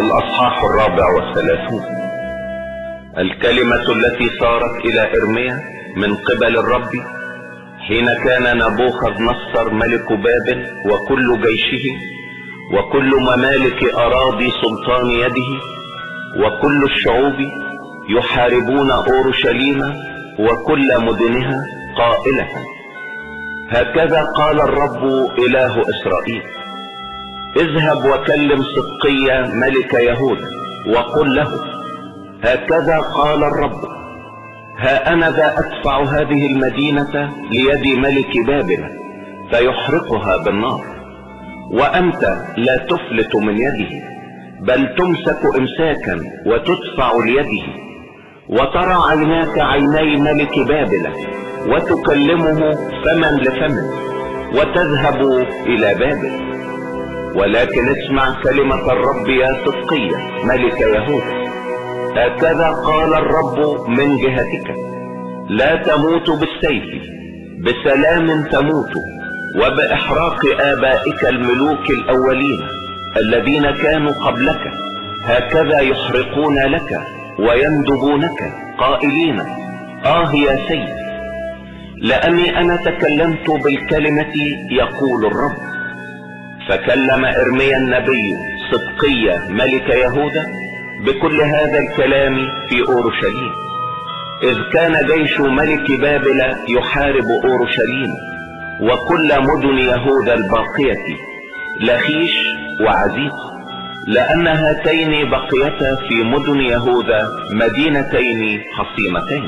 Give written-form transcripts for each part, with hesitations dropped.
الأصحاح 34. الكلمة التي صارت إلى إرميا من قبل الرب حين كان نبوخذ نصر ملك بابل وكل جيشه وكل ممالك أراضي سلطان يده وكل الشعوب يحاربون أورشليم وكل مدنها قائلة: هكذا قال الرب إله إسرائيل: اذهب وكلم صدقيا ملك يهوذا وقل له: هكذا قال الرب: ها أنا ذا أدفع هذه المدينة ليد ملك بابل فيحرقها بالنار، وأنت لا تفلت من يده، بل تمسك إمساكا وتدفع ليده، وترى عيناك عيني ملك بابل وتكلمه فما لفم وتذهب إلى بابل. ولكن اسمع كلمة الرب يا صدقيا ملك يهوذا: هكذا قال الرب من جهتك: لا تموت بالسيف، بسلام تموت، وبإحراق آبائك الملوك الأولين الذين كانوا قبلك، هكذا يحرقون لك ويندبونك قائلين: يا سيد. لأني أنا تكلمت بالكلمة يقول الرب. فكلم إرميا النبي صدقيا ملك يهوذا بكل هذا الكلام في أورشليم، إذ كان جيش ملك بابل يحارب أورشليم وكل مدن يهوذا الباقية، لخيش وعزيز، لأن هاتين بقيتا في مدن يهوذا مدينتين حصينتين.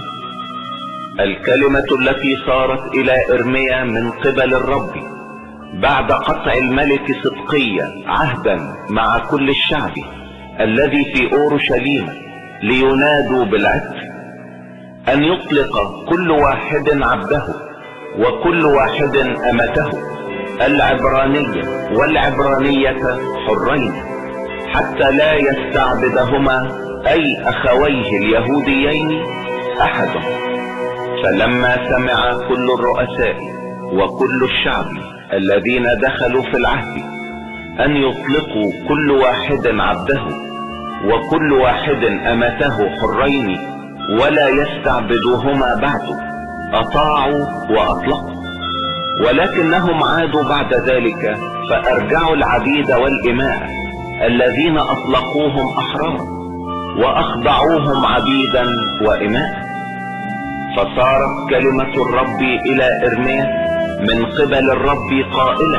الكلمة التي صارت إلى إرميا من قبل الرب بعد قطع الملك صدقيا عهدا مع كل الشعب الذي في أورشليم لينادوا بالعتق، أن يطلق كل واحد عبده وكل واحد أمته العبرانية والعبرانية حرين، حتى لا يستعبدهما أي أخويه اليهوديين أحد. فلما سمع كل الرؤساء وكل الشعب الذين دخلوا في العهد أن يطلقوا كل واحد عبده وكل واحد أمته حرين ولا يستعبدوهما بعد، أطاعوا وأطلقوا. ولكنهم عادوا بعد ذلك فأرجعوا العبيد والإماء الذين أطلقوهم أحرارا وأخضعوهم عبيدا وإماء. فصارت كلمة الرب إلى إرميا من قبل الرب قائلة: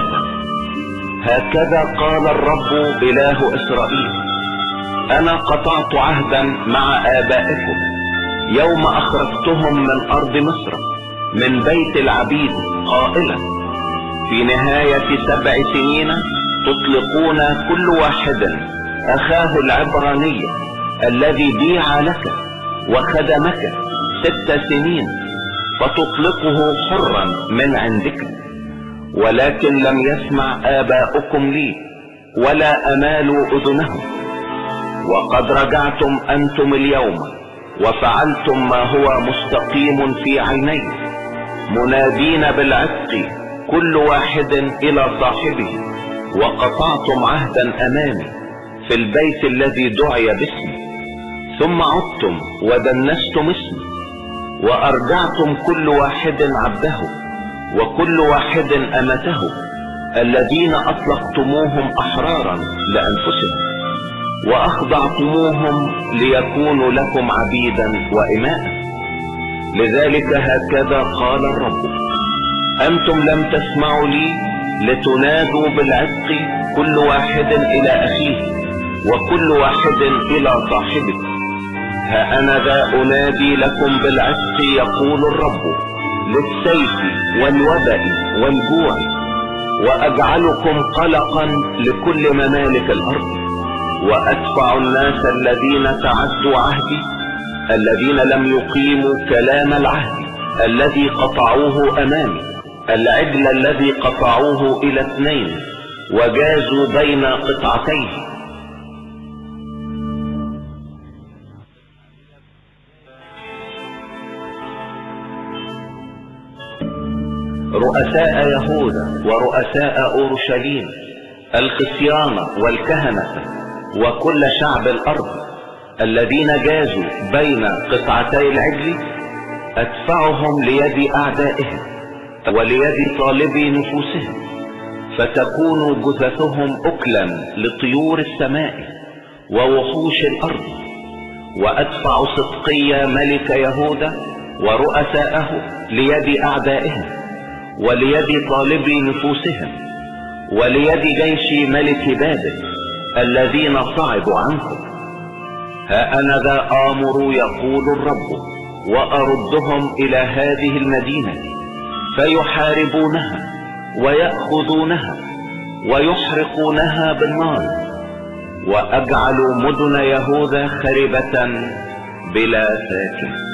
هكذا قال الرب إله إسرائيل: أنا قطعت عهدا مع آبائكم يوم أخرجتهم من أرض مصر من بيت العبيد، قائلا: في نهاية 7 سنين تطلقون كل واحد أخاه العبرانية الذي بيع لك وخدمك 6 سنين، فتطلقه حرا من عندك. ولكن لم يسمع آباؤكم لي ولا أمالوا أذنهم، وقد رجعتم أنتم اليوم وفعلتم ما هو مستقيم في عيني، منادين بالعتق كل واحد إلى صاحبه، وقطعتم عهدا أمامي في البيت الذي دعي باسمي، ثم عدتم ودنستم اسمي وأرجعتم كل واحد عبده وكل واحد أمته الذين أطلقتموهم أحرارا لأنفسهم وأخضعتموهم ليكونوا لكم عبيدا وإماء. لذلك هكذا قال الرب: أنتم لم تسمعوا لي لتنادوا بالعتق كل واحد إلى أخيه وكل واحد إلى صاحبه. ها أنا ذا أنادي لكم بالعتق يقول الرب، للسيف والوباء والجوع، وأجعلكم قلقا لكل ممالك الأرض، وأدفع الناس الذين تعدوا عهدي، الذين لم يقيموا كلام العهد الذي قطعوه أمامي، العجل الذي قطعوه إلى 2 وجازوا بين قطعتيه. رؤساء يهوذا ورؤساء أورشليم، الخصيان والكهنة وكل شعب الارض الذين جازوا بين قطعتي العجل ادفعهم ليد اعدائهم وليد طالبي نفوسهم، فتكون جثثهم اكلا لطيور السماء ووحوش الارض. وادفع صدقيا ملك يهوذا ورؤساءه ليد اعدائهم وليد طالبي نفوسهم وليد جيش ملك بابل الذين صعدوا عنكم. ها انا ذا امر يقول الرب واردهم الى هذه المدينة فيحاربونها ويأخذونها ويحرقونها بالنار، واجعل مدن يهوذا خربة بلا ساكن.